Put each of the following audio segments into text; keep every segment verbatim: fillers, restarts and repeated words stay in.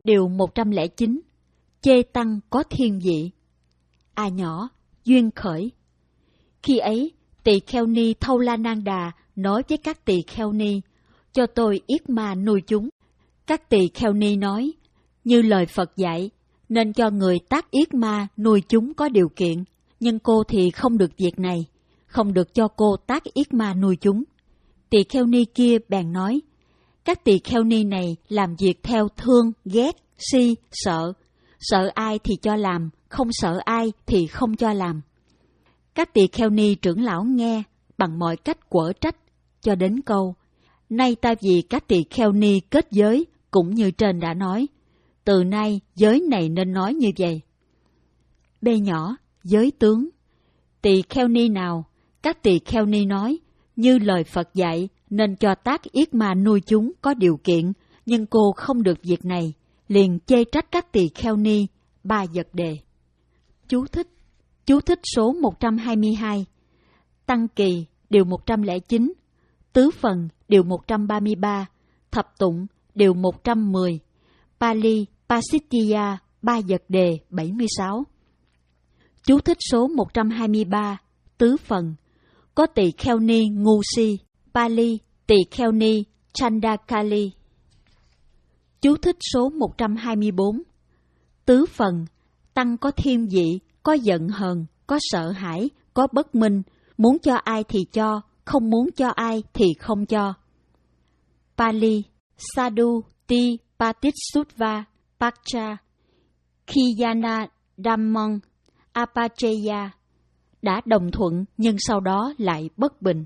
Điều một trăm lẻ chín. Chê tăng có thiên vị. A nhỏ, duyên khởi. Khi ấy, tỳ kheo ni Thâu La Nang Đà nói với các tỳ kheo ni, cho tôi yết ma nuôi chúng. Các tỳ kheo ni nói, như lời Phật dạy, nên cho người tác yết ma nuôi chúng có điều kiện, nhưng cô thì không được việc này, không được cho cô tác yết ma nuôi chúng. Tỳ kheo ni kia bèn nói, các tỳ kheo ni này làm việc theo thương, ghét, si, sợ. Sợ ai thì cho làm, không sợ ai thì không cho làm. Các tỳ kheo ni trưởng lão nghe, bằng mọi cách quở trách, cho đến câu, nay ta vì các tỳ kheo ni kết giới, cũng như trên đã nói, từ nay giới này nên nói như vậy. B nhỏ, giới tướng. Tỳ kheo ni nào, các tỳ kheo ni nói, như lời Phật dạy, nên cho tác yết ma nuôi chúng có điều kiện, nhưng cô không được việc này, liền chê trách các tỳ kheo ni, ba vật đề. Chú thích. Chú thích số một trăm hai mươi hai. Tăng kỳ, điều một trăm lẻ chín. Tứ phần, điều một trăm ba mươi ba. Thập tụng, điều một trăm mười. Pali, Pasittiya, ba vật đề, bảy mươi sáu. Chú thích số một trăm hai mươi ba. Tứ phần. Có tỳ kheo ni ngu si. Pali, tỳ kheo ni Chandakali. Chú thích số một trăm hai mươi bốn. Tứ phần. Tăng có thiên vị, có giận hờn, có sợ hãi, có bất minh, muốn cho ai thì cho, không muốn cho ai thì không cho. Pali, Sadhu ti Patissutva Pacha Khiyana Dhammang Apacheya, đã đồng thuận nhưng sau đó lại bất bình.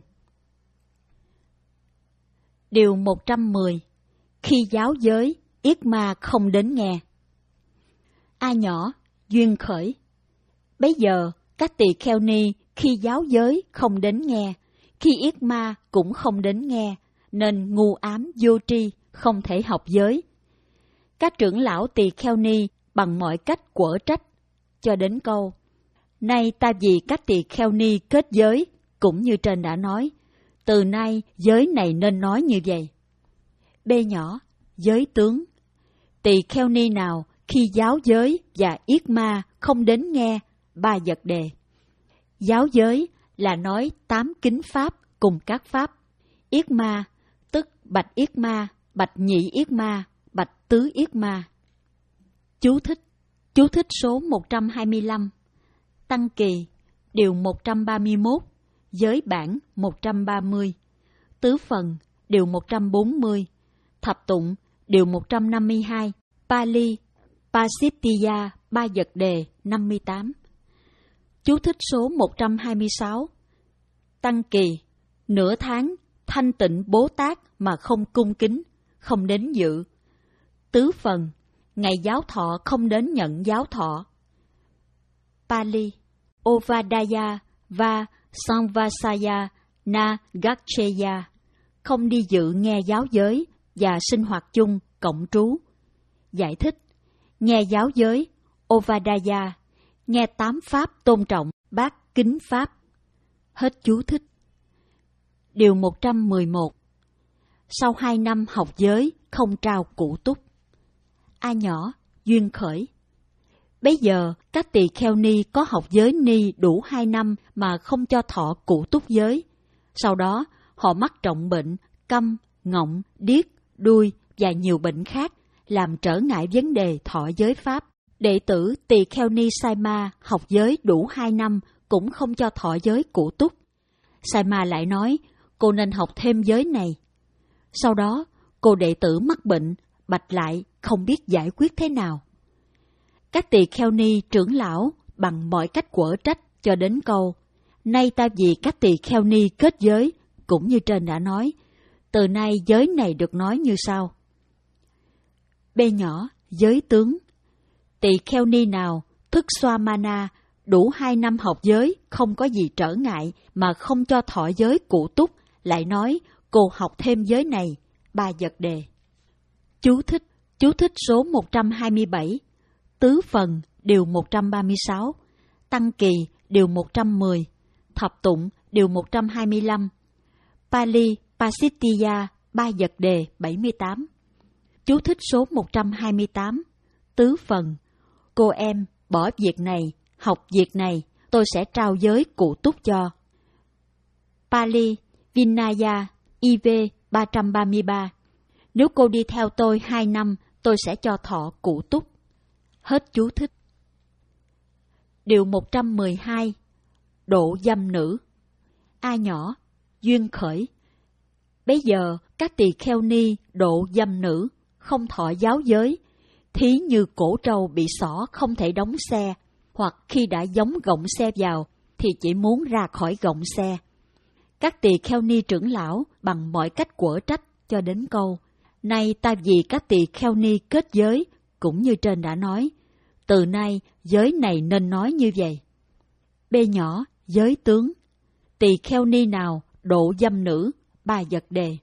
Điều một trăm mười. Khi giáo giới, yết ma không đến nghe. A nhỏ, duyên khởi. Bấy giờ, các tỳ kheo ni khi giáo giới không đến nghe, khi yết ma cũng không đến nghe, nên ngu ám vô tri, không thể học giới. Các trưởng lão tỳ kheo ni bằng mọi cách quở trách, cho đến câu, nay ta vì các tỳ kheo ni kết giới, cũng như trên đã nói, từ nay giới này nên nói như vậy. B nhỏ, giới tướng. Tỳ kheo ni nào khi giáo giới và yết ma không đến nghe, ba vật đề. Giáo giới là nói tám kính pháp cùng các pháp. Yết ma, tức bạch yết ma, bạch nhị yết ma, bạch tứ yết ma. Chú thích. Chú thích số một trăm hai mươi lăm. Tăng kỳ, điều một trăm ba mươi mốt, giới bản một trăm ba mươi. Tứ phần, điều một trăm bốn mươi. Thập tụng, điều một trăm năm mươi hai. Pali, Pasittiya, ba vật đề, năm mươi tám. Chú thích số một trăm hai mươi sáu. Tăng kỳ, nửa tháng, thanh tịnh Bố Tát mà không cung kính, không đến dự. Tứ phần, ngày giáo thọ không đến nhận giáo thọ. Pali, Ovadaya và Samvasaya na Gaccheya, không đi dự nghe giáo giới và sinh hoạt chung cộng trú. Giải thích, nghe giáo giới, Ovadaya, nghe tám pháp tôn trọng, bát kính pháp. Hết chú thích. Điều một trăm mười một. Sau hai năm học giới, không trao cụ túc. A nhỏ, duyên khởi. Bấy giờ, các tỳ kheo ni có học giới ni đủ hai năm mà không cho thọ cụ túc giới. Sau đó, họ mắc trọng bệnh, câm, ngọng, điếc, đuôi và nhiều bệnh khác, làm trở ngại vấn đề thọ giới pháp. Đệ tử tỳ kheo ni Saima học giới đủ hai năm cũng không cho thọ giới cụ túc. Saima lại nói, cô nên học thêm giới này. Sau đó, cô đệ tử mắc bệnh, bạch lại, không biết giải quyết thế nào. Các tỳ kheo ni trưởng lão bằng mọi cách quở trách cho đến câu, nay ta vì các tỳ kheo ni kết giới, cũng như trên đã nói, từ nay giới này được nói như sau. B nhỏ, giới tướng. Tỳ kheo ni nào thức xoa mana đủ hai năm học giới không có gì trở ngại mà không cho thọ giới cụ túc, lại nói cô học thêm giới này, ba vật đề. Chú thích. Chú thích số một trăm hai mươi bảy. Tứ phần, điều một trăm ba mươi sáu. Tăng kỳ, điều một trăm mười. Thập tụng, điều một trăm hai mươi lăm. Pali, Pasittiya, ba vật đề, bảy mươi tám. Chú thích số một trăm hai mươi tám. Tứ phần, cô em bỏ việc này, học việc này, tôi sẽ trao giới cụ túc cho. Pali Vinaya I V ba trăm ba mươi ba. Nếu cô đi theo tôi hai năm, tôi sẽ cho thọ cụ túc. Hết chú thích. Điều một trăm mười hai. Độ dâm nữ. A nhỏ, duyên khởi. Bấy giờ, các tỳ kheo ni độ dâm nữ, không thọ giáo giới, thí như cổ trâu bị xỏ không thể đóng xe, hoặc khi đã gióng gọng xe vào, thì chỉ muốn ra khỏi gọng xe. Các tỳ kheo ni trưởng lão bằng mọi cách quở trách cho đến câu: nay ta vì các tỳ kheo ni kết giới, cũng như trên đã nói, từ nay giới này nên nói như vậy. B nhỏ, giới tướng. Tỳ kheo ni nào độ dâm nữ, ba vật đề.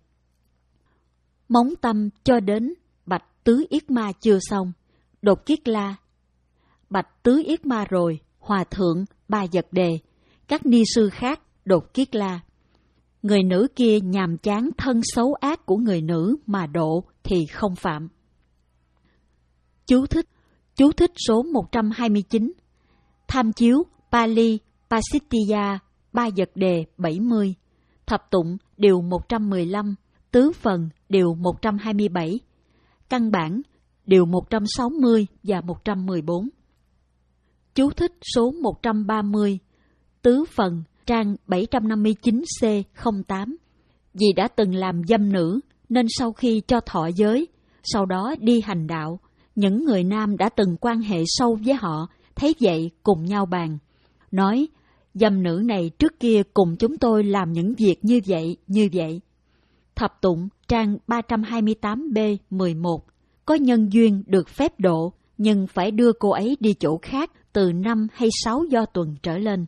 Móng tâm cho đến bạch tứ yết ma chưa xong, đột kiết la. Bạch tứ yết ma rồi, hòa thượng, ba vật đề. Các ni sư khác đột kiết la. Người nữ kia nhàm chán thân xấu ác của người nữ mà độ thì không phạm. Chú thích. Chú thích số một trăm hai mươi chín. Tham chiếu Pali Pasittiya ba vật đề bảy mươi. Thập tụng điều một trăm mười lăm. Tứ phần điều một trăm hai mươi bảy. Căn bản điều một trăm sáu mươi và một trăm mười bốn. Chú thích số một trăm ba mươi. Tứ phần trang bảy trăm năm mươi chín C không tám. Vì đã từng làm dâm nữ, nên sau khi cho thọ giới, sau đó đi hành đạo, những người nam đã từng quan hệ sâu với họ, thấy vậy cùng nhau bàn. Nói, dâm nữ này trước kia cùng chúng tôi làm những việc như vậy, như vậy. Thập tụng trang ba trăm hai mươi tám B mười một. Có nhân duyên được phép độ, nhưng phải đưa cô ấy đi chỗ khác từ năm hay sáu do tuần trở lên.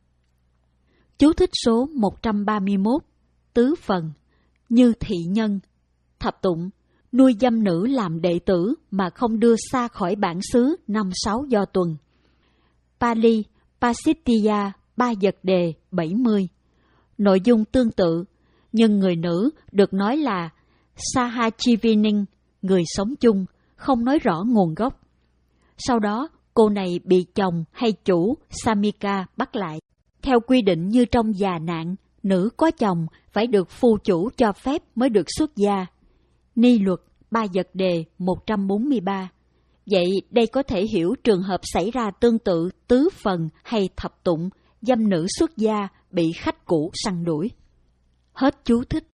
Chú thích số một trăm ba mươi mốt. Tứ phần, như thị nhân. Thập tụng, nuôi dâm nữ làm đệ tử mà không đưa xa khỏi bản xứ năm sáu do tuần. Pali Pasittiya ba vật đề bảy mươi. Nội dung tương tự, nhưng người nữ được nói là Sahajivinin, người sống chung, không nói rõ nguồn gốc. Sau đó, cô này bị chồng hay chủ Samika bắt lại. Theo quy định như trong già nạn, nữ có chồng phải được phu chủ cho phép mới được xuất gia. Ni luật ba vật đề một trăm bốn mươi ba. Vậy đây có thể hiểu trường hợp xảy ra tương tự tứ phần hay thập tụng, dâm nữ xuất gia bị khách cũ săn đuổi. Hết chú thích.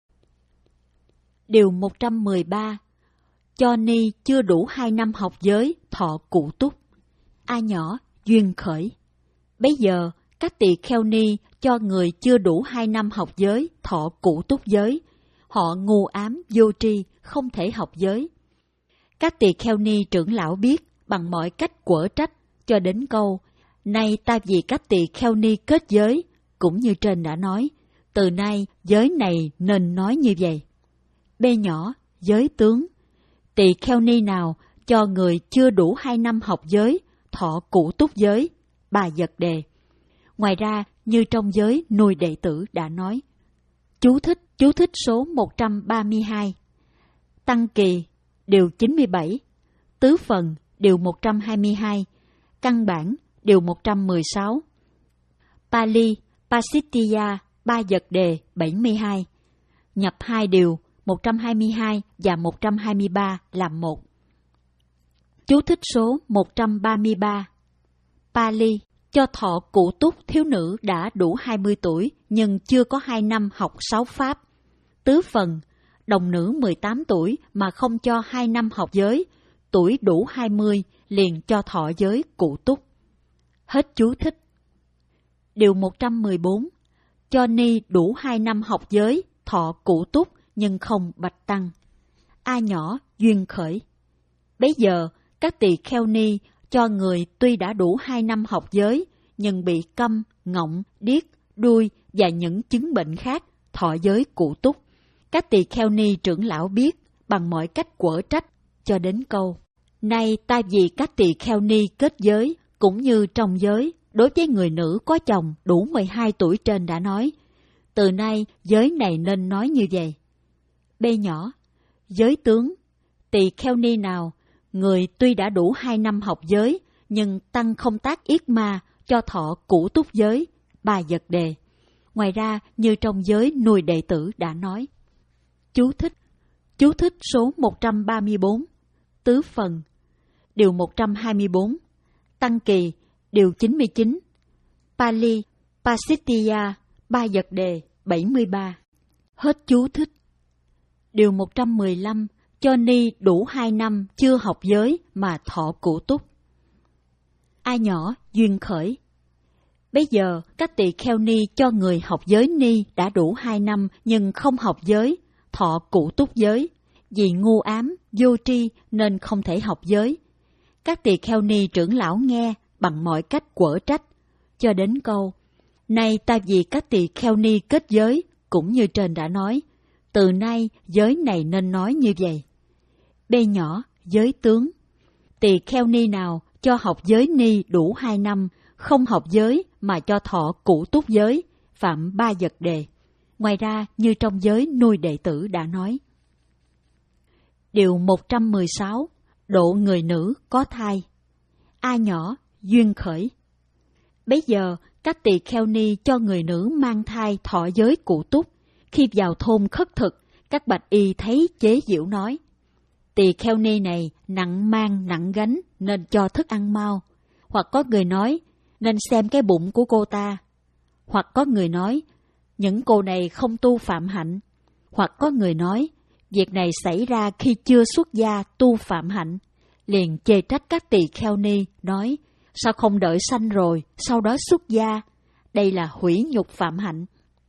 Điều một trăm mười ba. Cho ni chưa đủ hai năm học giới, thọ cụ túc. A nhỏ, duyên khởi. Bấy giờ, các tỳ kheo ni cho người chưa đủ hai năm học giới, thọ cụ túc giới. Họ ngu ám, vô tri, không thể học giới. Các tỳ kheo ni trưởng lão biết bằng mọi cách quở trách cho đến câu: nay ta vì các tỳ kheo ni kết giới, cũng như trên đã nói, từ nay giới này nên nói như vậy. B nhỏ, giới tướng. Tỳ kheo ni nào cho người chưa đủ hai năm học giới, thọ cụ túc giới, ba vật đề. Ngoài ra, như trong giới nuôi đệ tử đã nói. Chú thích, chú thích số một trăm ba mươi hai. Tăng kỳ, điều chín mươi bảy. Tứ phần, điều một trăm hai mươi hai. Căn bản, điều một trăm mười sáu. Pali Pasittiya ba vật đề bảy mươi hai. Nhập hai điều một trăm hai mươi hai và một trăm hai mươi ba làm một. Chú thích số một trăm ba mươi ba. Pali cho thọ cụ túc thiếu nữ đã đủ hai mươi tuổi nhưng chưa có hai năm học sáu pháp. Tứ phần, đồng nữ mười tám tuổi mà không cho hai năm học giới, tuổi đủ hai mươi liền cho thọ giới cụ túc. Hết chú thích. Điều một trăm mười bốn. Cho ni đủ hai năm học giới, thọ cụ túc nhưng không bạch tăng. A nhỏ, duyên khởi. Bấy giờ, các tỳ kheo ni cho người tuy đã đủ hai năm học giới, nhưng bị câm, ngọng, điếc, đuôi và những chứng bệnh khác, thọ giới cụ túc. Các tỳ kheo ni trưởng lão biết bằng mọi cách quở trách cho đến câu: nay ta vì các tỳ kheo ni kết giới, cũng như trong giới, đối với người nữ có chồng đủ mười hai tuổi trên đã nói, từ nay giới này nên nói như vậy. B nhỏ, giới tướng. Tỳ kheo ni nào người tuy đã đủ hai năm học giới, nhưng tăng không tác yết ma cho thọ củ túc giới, ba vật đề. Ngoài ra, như trong giới nuôi đệ tử đã nói. Chú thích. Chú thích số một trăm ba mươi bốn. Tứ phần. Điều một trăm hai mươi bốn. Tăng kỳ. Điều chín mươi chín. Pali, Pasittiya, ba vật đề, bảy mươi ba. Hết chú thích. Điều một trăm mười lăm. Cho ni đủ hai năm chưa học giới mà thọ cụ túc. A nhỏ, duyên khởi. Bây giờ, các tỳ kheo ni cho người học giới ni đã đủ hai năm nhưng không học giới, thọ cụ túc giới. Vì ngu ám, vô tri nên không thể học giới. Các tỳ kheo ni trưởng lão nghe bằng mọi cách quở trách, cho đến câu: Nay ta vì các tỳ kheo ni kết giới, cũng như trên đã nói, từ nay giới này nên nói như vậy. B nhỏ, giới tướng. Tỳ kheo ni nào cho học giới ni đủ hai năm, không học giới mà cho thọ cụ túc giới, phạm ba vật đề. Ngoài ra, như trong giới nuôi đệ tử đã nói. Điều một trăm mười sáu. Độ người nữ có thai. A nhỏ, duyên khởi. Bấy giờ, các tỳ kheo ni cho người nữ mang thai thọ giới cụ túc. Khi vào thôn khất thực, các bạch y thấy chế giễu nói: Tỳ kheo ni này nặng mang nặng gánh nên cho thức ăn mau. Hoặc có người nói: Nên xem cái bụng của cô ta. Hoặc có người nói: Những cô này không tu phạm hạnh. Hoặc có người nói: Việc này xảy ra khi chưa xuất gia tu phạm hạnh. Liền chê trách các tỳ kheo ni, nói: Sao không đợi sanh rồi, sau đó xuất gia? Đây là hủy nhục phạm hạnh.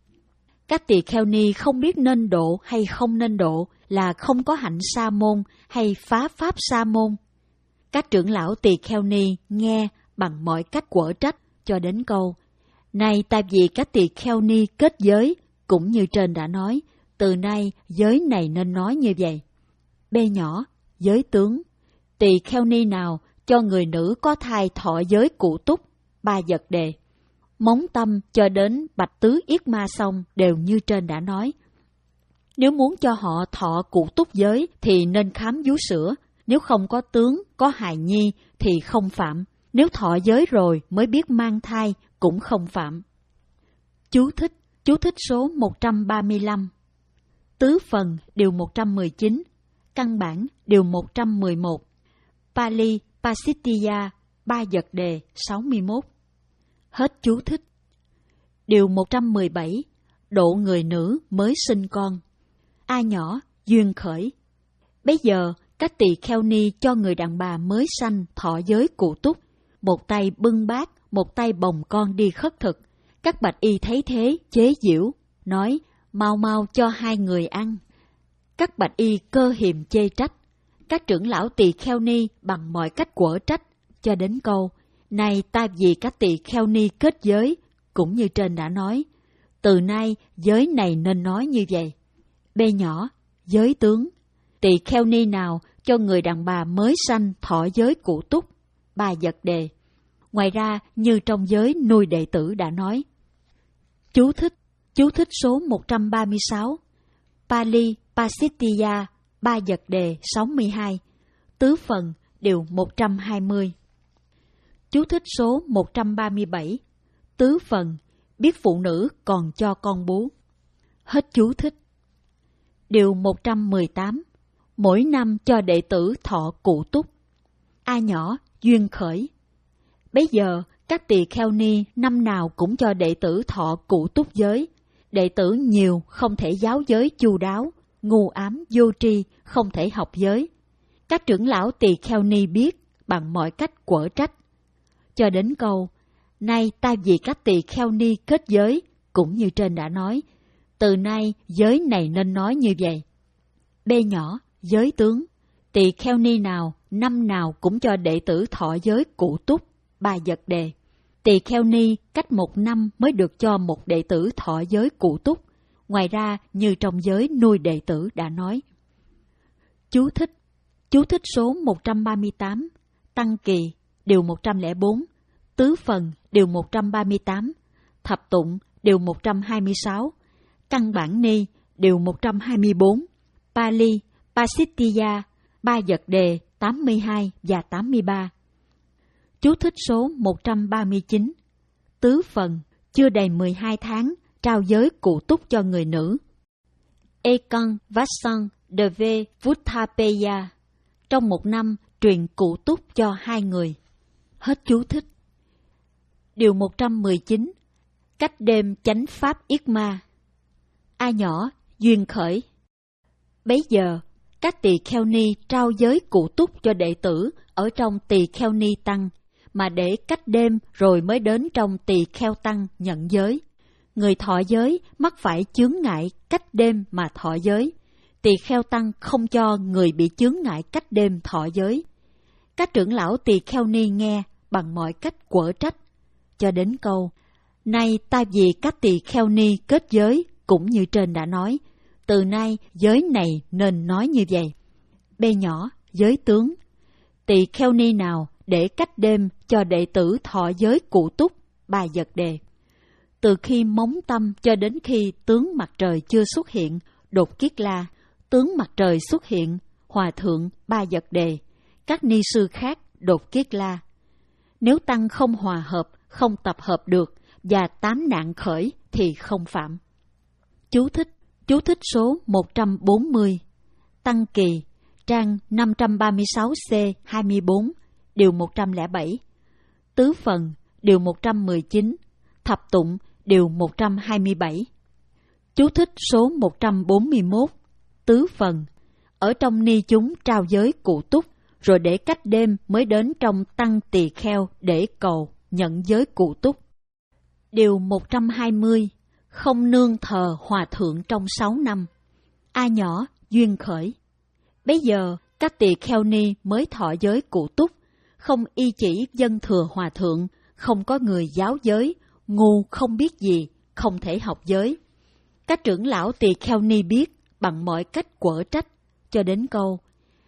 Các tỳ kheo ni không biết nên độ hay không nên độ, là không có hạnh sa môn hay phá pháp sa môn. Các trưởng lão tỳ kheo ni nghe bằng mọi cách quở trách, cho đến câu: Nay ta vì các tỳ kheo ni kết giới, cũng như trên đã nói, từ nay giới này nên nói như vậy. B nhỏ, giới tướng. Tỳ kheo ni nào cho người nữ có thai thọ giới cụ túc, ba vật đề. Móng tâm cho đến bạch tứ yết ma xong đều như trên đã nói. Nếu muốn cho họ thọ cụ túc giới thì nên khám vú sữa. Nếu không có tướng, có hài nhi thì không phạm. Nếu thọ giới rồi mới biết mang thai cũng không phạm. Chú thích. Chú thích số một trăm ba mươi lăm. Tứ phần, điều một trăm mười chín. Căn bản, điều một trăm mười một. Pali, Pasittiya, ba vật đề, sáu mươi mốt. Hết chú thích. Điều một trăm mười bảy. Độ người nữ mới sinh con. A nhỏ, duyên khởi. Bây giờ, các tỳ kheo ni cho người đàn bà mới sanh thọ giới cụ túc. Một tay bưng bát, một tay bồng con đi khất thực. Các bạch y thấy thế, chế giễu, nói: Mau mau cho hai người ăn. Các bạch y cơ hiềm chê trách. Các trưởng lão tỳ kheo ni bằng mọi cách quở trách, cho đến câu: Này ta vì các tỳ kheo ni kết giới, cũng như trên đã nói, từ nay giới này nên nói như vậy. B nhỏ, giới tướng. Tỳ kheo ni nào cho người đàn bà mới sanh thọ giới cụ túc, ba vật đề. Ngoài ra, như trong giới nuôi đệ tử đã nói. Chú thích. Chú thích số một trăm ba mươi sáu. Pali, Pasittiya, ba vật đề, sáu mươi hai. Tứ phần, điều một trăm hai mươi. Chú thích số một trăm ba mươi bảy. Tứ phần, biết phụ nữ còn cho con bú. Hết chú thích. Điều một trăm mười tám. Mỗi năm cho đệ tử thọ cụ túc. A nhỏ, duyên khởi. Bấy giờ, các tỳ kheo ni năm nào cũng cho đệ tử thọ cụ túc giới. Đệ tử nhiều không thể giáo giới chu đáo, ngu ám vô tri không thể học giới. Các trưởng lão tỳ kheo ni biết bằng mọi cách quở trách, cho đến câu: Nay ta vì các tỳ kheo ni kết giới, cũng như trên đã nói, từ nay giới này nên nói như vậy. B nhỏ, giới tướng. Tỳ kheo ni nào năm nào cũng cho đệ tử thọ giới cụ túc, ba vật đề. Tỳ kheo ni cách một năm mới được cho một đệ tử thọ giới cụ túc. Ngoài ra, như trong giới nuôi đệ tử đã nói. Chú thích. Chú thích số một trăm ba mươi tám. Tăng kỳ, điều một trăm lẻ bốn. Tứ phần, điều một trăm ba mươi tám. Thập tụng, điều một trăm hai mươi sáu. Căn bản ni, điều một trăm hai mươi bốn. Pali, Pasittiya, ba vật đề, tám mươi hai và tám mươi ba. Chú thích số một trăm ba mươi chín. Tứ phần, chưa đầy mười hai tháng, trao giới cụ túc cho người nữ. Ekang Vasan Deve Vuttapeya. Trong một năm, truyền cụ túc cho hai người. Hết chú thích. Điều một trăm mười chín. Cách đêm chánh pháp yết ma. A nhỏ, duyên khởi. Bấy giờ, các tỳ kheo ni trao giới cụ túc cho đệ tử ở trong tỳ kheo ni tăng, mà để cách đêm rồi mới đến trong tỳ kheo tăng nhận giới. Người thọ giới mắc phải chướng ngại cách đêm mà thọ giới. Tỳ kheo tăng không cho người bị chướng ngại cách đêm thọ giới. Các trưởng lão tỳ kheo ni nghe bằng mọi cách quở trách, cho đến câu: nay ta vì các tỳ kheo ni kết giới, cũng như trên đã nói, từ nay giới này nên nói như vậy. B nhỏ, giới tướng. Tỳ kheo ni nào để cách đêm cho đệ tử thọ giới cụ túc? Bà Dật Đề. Từ khi móng tâm cho đến khi tướng mặt trời chưa xuất hiện, Đột Kiết La, tướng mặt trời xuất hiện, Hòa thượng Ba Dật Đề, các ni sư khác Đột Kiết La. Nếu tăng không hòa hợp, không tập hợp được và tám nạn khởi thì không phạm. Chú thích. Chú thích số một trăm bốn mươi. Tăng Kỳ, trang năm trăm ba mươi sáu C hai mươi bốn, điều một trăm lẻ bảy. Tứ phần, điều một trăm mười chín. Thập tụng, điều một trăm hai mươi bảy. Chú thích số một trăm bốn mươi mốt. Tứ phần, ở trong ni chúng trao giới cụ túc, rồi để cách đêm mới đến trong tăng tỳ kheo để cầu, nhận giới cụ túc. Điều một trăm hai mươi. Không nương thờ hòa thượng trong sáu năm. A nhỏ, duyên khởi. Bấy giờ, các tỳ kheo ni mới thọ giới cụ túc, không y chỉ dân thừa hòa thượng, không có người giáo giới, ngu không biết gì, không thể học giới. Các trưởng lão tỳ kheo ni biết bằng mọi cách quở trách, cho đến câu: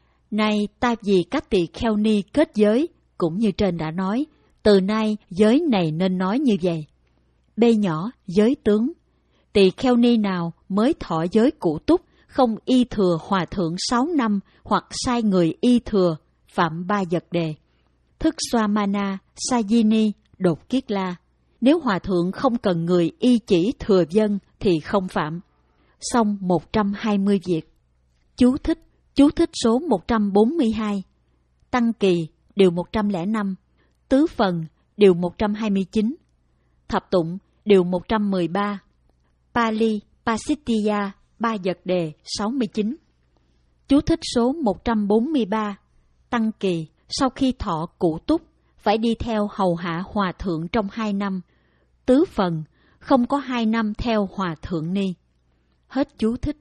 nay ta vì các tỳ kheo ni kết giới, cũng như trên đã nói, từ nay giới này nên nói như vậy. B nhỏ, giới tướng. Tỳ kheo ni nào mới thọ giới cụ túc, không y thừa hòa thượng sáu năm hoặc sai người y thừa, phạm Ba Dật Đề. Thức Swamana, Sajini, Đột Kiết La. Nếu hòa thượng không cần người y chỉ thừa dân thì không phạm. Xong một trăm hai mươi việc. Chú thích. Chú thích số một trăm bốn mươi hai. Tăng Kỳ, điều một trăm lẻ năm. Tứ phần, điều một trăm hai mươi chín. Thập tụng, điều một trăm mười ba. Pali, Pasittiya, Ba Dật Đề, sáu mươi chín. Chú thích số một trăm bốn mươi ba. Tăng Kỳ, sau khi thọ cụ túc, phải đi theo hầu hạ hòa thượng trong hai năm. Tứ phần, không có hai năm theo hòa thượng ni. Hết chú thích.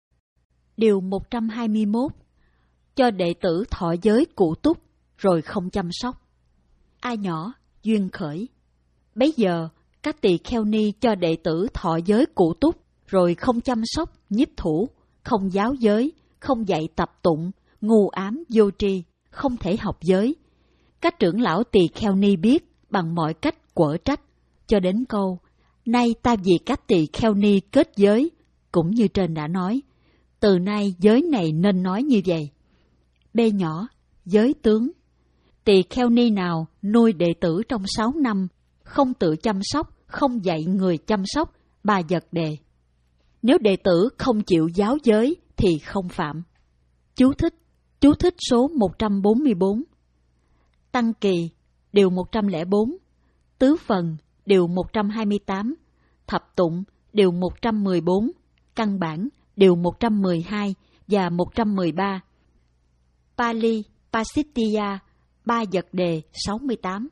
Điều một trăm hai mươi mốt. Cho đệ tử thọ giới cụ túc, rồi không chăm sóc. A nhỏ, duyên khởi. Bấy giờ, các tỳ kheo ni cho đệ tử thọ giới cụ túc, rồi không chăm sóc, nhiếp thủ, không giáo giới, không dạy tập tụng, ngu ám, vô tri, không thể học giới. Các trưởng lão tỳ kheo ni biết bằng mọi cách quở trách, cho đến câu: nay ta vì các tỳ kheo ni kết giới, cũng như trên đã nói, từ nay giới này nên nói như vậy. B nhỏ, giới tướng. Tỳ kheo ni nào nuôi đệ tử trong sáu năm, không tự chăm sóc, không dạy người chăm sóc, Ba Dật Đề. Nếu đệ tử không chịu giáo giới thì không phạm. Chú thích. Chú thích số một trăm bốn mươi bốn. Tăng Kỳ, điều một trăm lẻ bốn. Tứ phần, điều một trăm hai mươi tám. Thập tụng, điều một trăm mười bốn. Căn bản, điều một trăm mười hai và một trăm mười ba. Pali, Pasittiya, Ba Dật Đề, sáu mươi tám.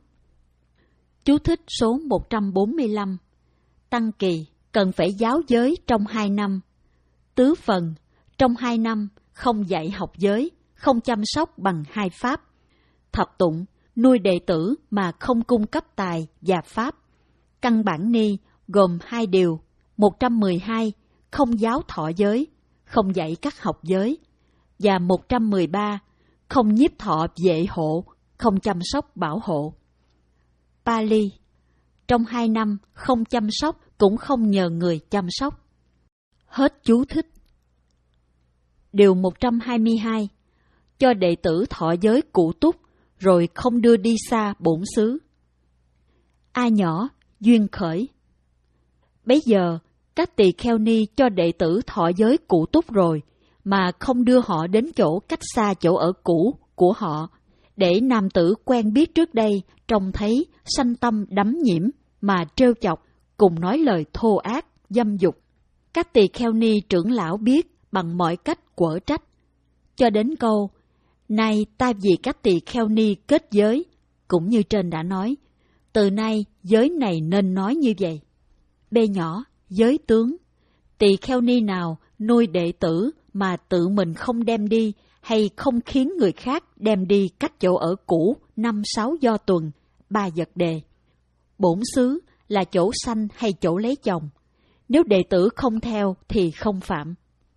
Chú thích số một trăm bốn mươi lăm. Tăng Kỳ, cần phải giáo giới trong hai năm. Tứ phần, trong hai năm, không dạy học giới, không chăm sóc bằng hai pháp. Thập tụng, nuôi đệ tử mà không cung cấp tài và pháp. Căn bản ni gồm hai điều. một trăm mười hai, không giáo thọ giới, không dạy các học giới. Và một trăm mười ba, không nhiếp thọ vệ hộ, không chăm sóc bảo hộ. Pali, trong hai năm không chăm sóc cũng không nhờ người chăm sóc. Hết chú thích. Điều một trăm hai mươi hai. cho đệ tử thọ giới cụ túc, rồi không đưa đi xa bổn xứ. A nhỏ, duyên khởi. Bấy giờ, các tỳ kheo ni cho đệ tử thọ giới cụ túc rồi, mà không đưa họ đến chỗ cách xa chỗ ở cũ của họ, để nam tử quen biết trước đây trông thấy sanh tâm đắm nhiễm mà trêu chọc, cùng nói lời thô ác, dâm dục. Các tỳ kheo ni trưởng lão biết bằng mọi cách quở trách, cho đến câu: nay ta vì các tỳ kheo ni kết giới, cũng như trên đã nói, từ nay giới này nên nói như vậy. B nhỏ, giới tướng. Tỳ kheo ni nào nuôi đệ tử mà tự mình không đem đi, hay không khiến người khác đem đi cách chỗ ở cũ năm sáu do tuần, ba vật đề. Bổn xứ là chỗ sanh hay chỗ lấy chồng. Nếu đệ tử không theo thì không phạm.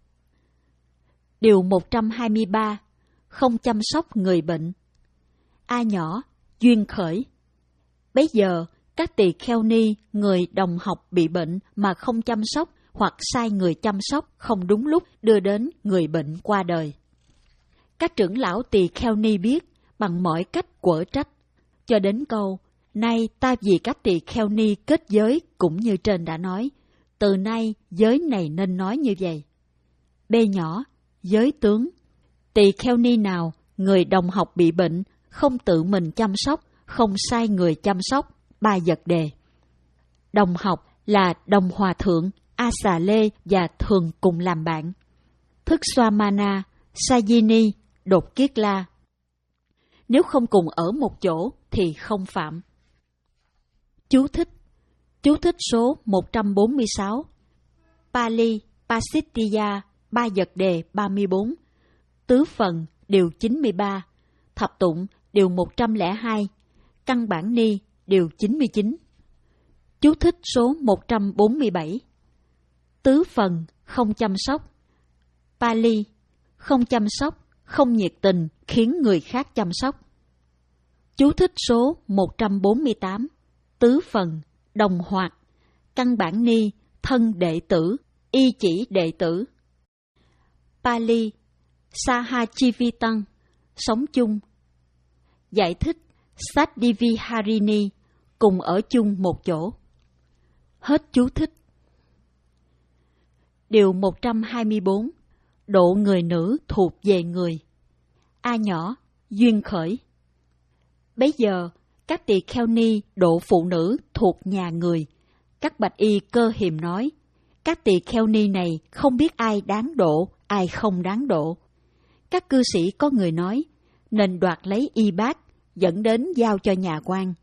Điều một trăm hai mươi ba. Không chăm sóc người bệnh. A nhỏ, duyên khởi. Bấy giờ, các tỳ kheo ni, người đồng học bị bệnh mà không chăm sóc, hoặc sai người chăm sóc không đúng lúc đưa đến người bệnh qua đời. Các trưởng lão tỳ kheo ni biết bằng mọi cách quở trách, cho đến câu: nay ta vì các tỳ kheo ni kết giới, cũng như trên đã nói, từ nay giới này nên nói như vậy. B nhỏ, giới tướng. Tỳ kheo ni nào người đồng học bị bệnh, không tự mình chăm sóc, không sai người chăm sóc, ba vật đề. Đồng học là đồng hòa thượng, A Xà Lê và thường cùng làm bạn. Thức Xoa Mana, Sayini, Đột Kiết La. Nếu không cùng ở một chỗ thì không phạm. Chú thích. Chú thích số một trăm bốn mươi sáu. Pali, Pasittiya, ba vật đề ba mươi bốn. Tứ phần, điều chín mươi ba. Thập tụng, điều một trăm lẻ hai. Căn bản ni, điều chín mươi chín. Chú thích số một trăm bốn mươi bảy. Tứ phần, không chăm sóc. Pali, không chăm sóc, không nhiệt tình, khiến người khác chăm sóc. Chú thích số một trăm bốn mươi tám. Tứ phần, đồng hoạt. Căn bản ni, thân đệ tử, y chỉ đệ tử. Pali, Sahajivitang, sống chung. Giải thích, Satdiviharini, cùng ở chung một chỗ. Hết chú thích. Điều một trăm hai mươi bốn. Độ người nữ thuộc về người. A nhỏ, duyên khởi. Bấy giờ, các tỳ kheo ni độ phụ nữ thuộc nhà người. Các bạch y cơ hiềm nói, các tỳ kheo ni này không biết ai đáng độ, ai không đáng độ. Các cư sĩ có người nói, nên đoạt lấy y bát, dẫn đến giao cho nhà quan.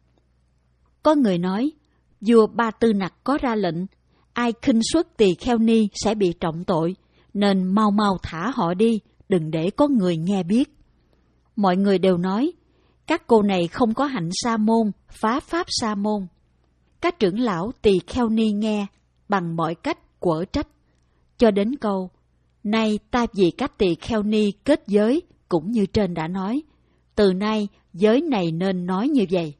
Có người nói, vua Ba Tư Nặc có ra lệnh, ai khinh suất tỳ kheo ni sẽ bị trọng tội, nên mau mau thả họ đi, đừng để có người nghe biết. Mọi người đều nói, các cô này không có hạnh sa môn, phá pháp sa môn. Các trưởng lão tỳ kheo ni nghe, bằng mọi cách quở trách, cho đến câu: nay ta vì các tỳ kheo ni kết giới, cũng như trên đã nói, từ nay giới này nên nói như vậy.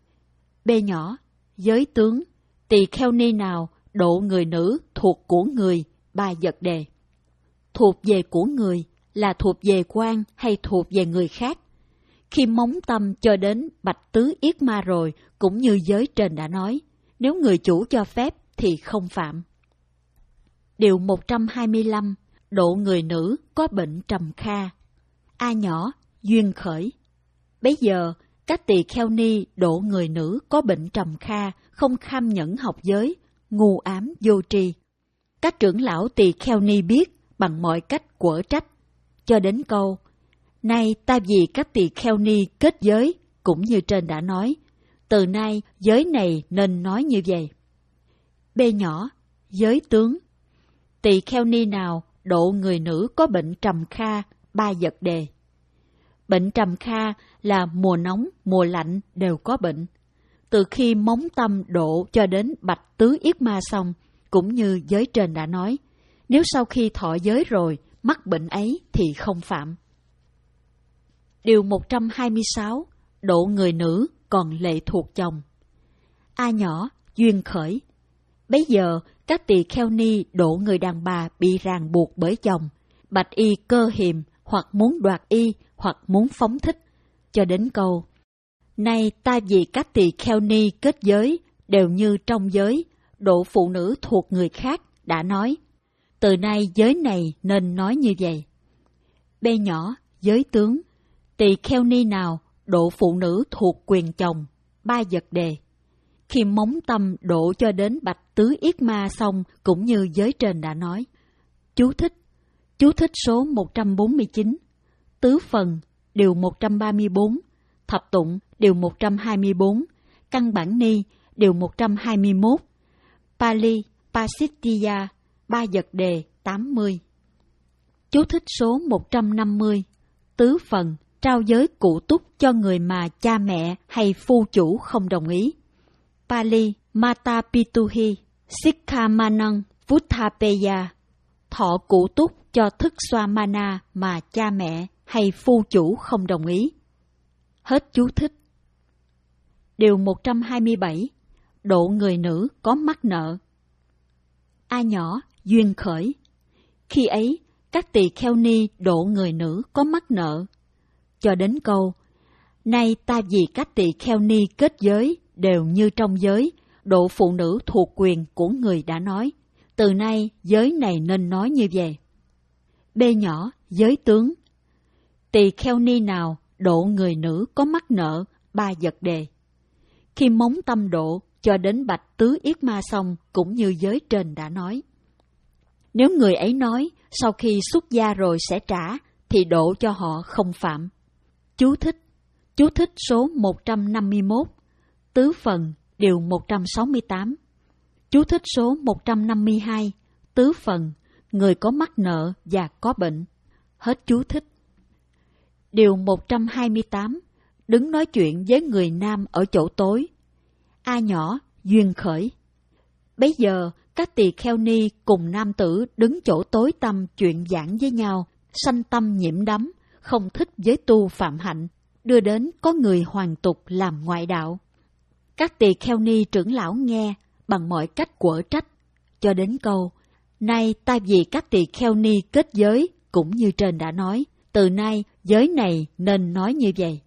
B nhỏ, giới tướng. Tỳ kheo ni nào độ người nữ thuộc của người, ba vật đề. Thuộc về của người là thuộc về quan hay thuộc về người khác. Khi móng tâm cho đến bạch tứ yết ma rồi, cũng như giới trên đã nói, nếu người chủ cho phép thì không phạm. Điều một trăm hai mươi lăm. Độ người nữ có bệnh trầm kha. A nhỏ, duyên khởi. Bấy giờ, các tỳ kheo ni độ người nữ có bệnh trầm kha, không kham nhẫn học giới, ngu ám vô tri. Các trưởng lão tỳ kheo ni biết bằng mọi cách quở trách, cho đến câu: nay ta vì các tỳ kheo ni kết giới, cũng như trên đã nói, từ nay giới này nên nói như vậy. B nhỏ, giới tướng. Tỳ kheo ni nào độ người nữ có bệnh trầm kha, ba vật đề. Bệnh trầm kha là mùa nóng, mùa lạnh đều có bệnh. Từ khi móng tâm độ cho đến bạch tứ yết ma xong, cũng như giới trên đã nói, nếu sau khi thọ giới rồi mắc bệnh ấy thì không phạm. Điều một trăm hai mươi sáu. Độ người nữ còn lệ thuộc chồng. A nhỏ, duyên khởi. Bấy giờ, các tỳ kheo ni độ người đàn bà bị ràng buộc bởi chồng, bạch y cơ hiềm hoặc muốn đoạt y, hoặc muốn phóng thích, cho đến câu nay ta vì các tỳ kheo ni kết giới đều như trong giới, độ phụ nữ thuộc người khác đã nói. Từ nay giới này nên nói như vậy. B nhỏ, giới tướng. Tỳ kheo ni nào độ phụ nữ thuộc quyền chồng, ba vật đề. Khi móng tâm độ cho đến bạch tứ yết ma xong cũng như giới trên đã nói. Chú thích. Chú thích số một trăm bốn mươi chín. Tứ phần, điều một trăm ba mươi bốn. Thập tụng, điều một trăm hai mươi bốn. Căn bản ni, điều một trăm hai mươi mốt. Pali, Pasittiya, ba vật đề, tám mươi. Chú thích số một trăm năm mươi. Tứ phần, trao giới cụ túc cho người mà cha mẹ hay phu chủ không đồng ý. Pali, Mata Pituhi, Sikhamanang, Vutthapeya, thọ cụ túc cho thức xoa mana mà cha mẹ hay phu chủ không đồng ý. Hết chú thích. Điều một trăm hai mươi bảy. Độ người nữ có mắc nợ. A nhỏ, duyên khởi. Khi ấy, các tỳ kheo ni độ người nữ có mắc nợ. Cho đến câu, nay ta vì các tỳ kheo ni kết giới đều như trong giới, độ phụ nữ thuộc quyền của người đã nói. Từ nay, giới này nên nói như vậy. B nhỏ, giới tướng. Tỳ kheo ni nào độ người nữ có mắc nợ, ba vật đề. Khi móng tâm độ cho đến bạch tứ yết ma xong cũng như giới trên đã nói. Nếu người ấy nói sau khi xuất gia rồi sẽ trả, thì độ cho họ không phạm. Chú thích. Chú thích số một trăm năm mươi mốt. Tứ phần, điều một trăm sáu mươi tám. Chú thích số một trăm năm mươi hai. Tứ phần, người có mắc nợ và có bệnh. Hết chú thích. Điều một trăm hai mươi tám. Đứng nói chuyện với người nam ở chỗ tối. A nhỏ, duyên khởi. Bấy giờ, các tỳ kheo ni cùng nam tử đứng chỗ tối tăm chuyện giảng với nhau, sanh tâm nhiễm đắm, không thích giới tu phạm hạnh, đưa đến có người hoàn tục làm ngoại đạo. Các tỳ kheo ni trưởng lão nghe bằng mọi cách quở trách, cho đến câu, nay ta vì các tỳ kheo ni kết giới, cũng như trên đã nói, từ nay giới này nên nói như vậy.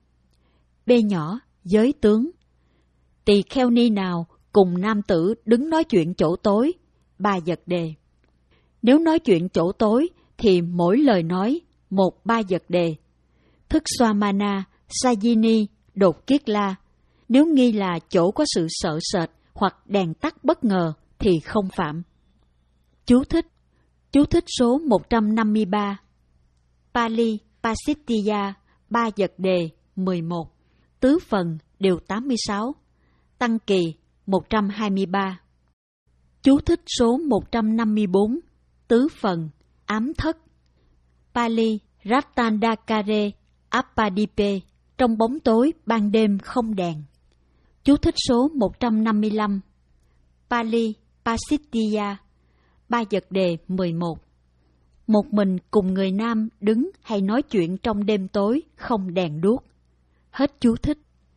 B nhỏ, giới tướng. Tỳ kheo ni nào cùng nam tử đứng nói chuyện chỗ tối, ba vật đề. Nếu nói chuyện chỗ tối thì mỗi lời nói một ba vật đề. Thức xoa mana, sajini, đột kiết la. Nếu nghi là chỗ có sự sợ sệt hoặc đèn tắt bất ngờ thì không phạm. Chú thích. Chú thích số một trăm năm mươi ba. Pali, Pasittiya, ba vật đề, mười một. Tứ phần, điều tám mươi sáu. Tăng kỳ, một trăm hai mươi ba. Chú thích số một trăm năm mươi bốn. Tứ phần, ám thất. Pali, Ratandakare, Appadipe, trong bóng tối ban đêm không đèn. Chú thích số một trăm năm mươi lăm. Pali, Pasittiya, ba vật đề, mười một. Một mình cùng người nam đứng hay nói chuyện trong đêm tối không đèn đuốc. Hết chú thích.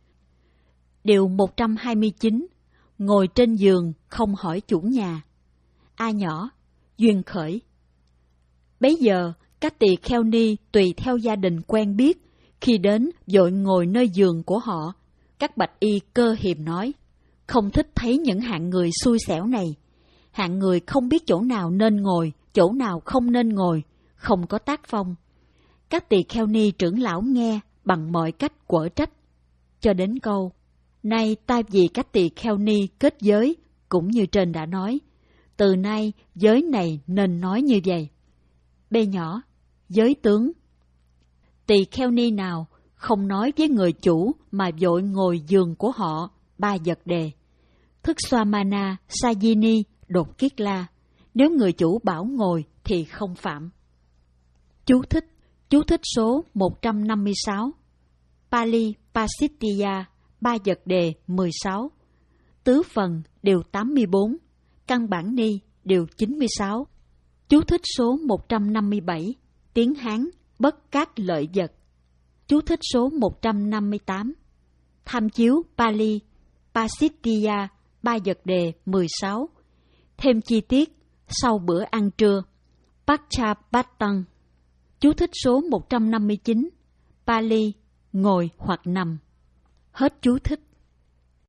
Điều một trăm hai mươi chín. Ngồi trên giường không hỏi chủ nhà. A nhỏ, duyên khởi. Bấy giờ, các tỳ kheo ni tùy theo gia đình quen biết, khi đến vội ngồi nơi giường của họ. Các bạch y cơ hiềm nói, không thích thấy những hạng người xui xẻo này. Hạng người không biết chỗ nào nên ngồi, chỗ nào không nên ngồi, không có tác phong. Các tỳ kheo ni trưởng lão nghe bằng mọi cách quở trách, cho đến câu, nay ta vì các tỳ kheo ni kết giới, cũng như trên đã nói, từ nay giới này nên nói như vậy. B nhỏ, giới tướng. Tỳ kheo ni nào không nói với người chủ mà vội ngồi giường của họ, ba vật đề. Thức xoa mana, sajini, đột kiết la. Nếu người chủ bảo ngồi thì không phạm. Chú thích. Chú thích số một trăm năm mươi sáu. Pali, Pasittiya, ba vật đề, mười sáu. Tứ phần, điều tám mươi bốn. Căn bản ni, điều chín mươi sáu. Chú thích số một trăm năm mươi bảy. Tiếng Hán, bất các lợi vật. Chú thích số một trăm năm mươi tám. Tham chiếu Pali, Pasittiya, ba vật đề, mười sáu. Thêm chi tiết, sau bữa ăn trưa. Pachapattan. Chú thích số một trăm năm mươi chín. Pali, ngồi hoặc nằm. Hết chú thích.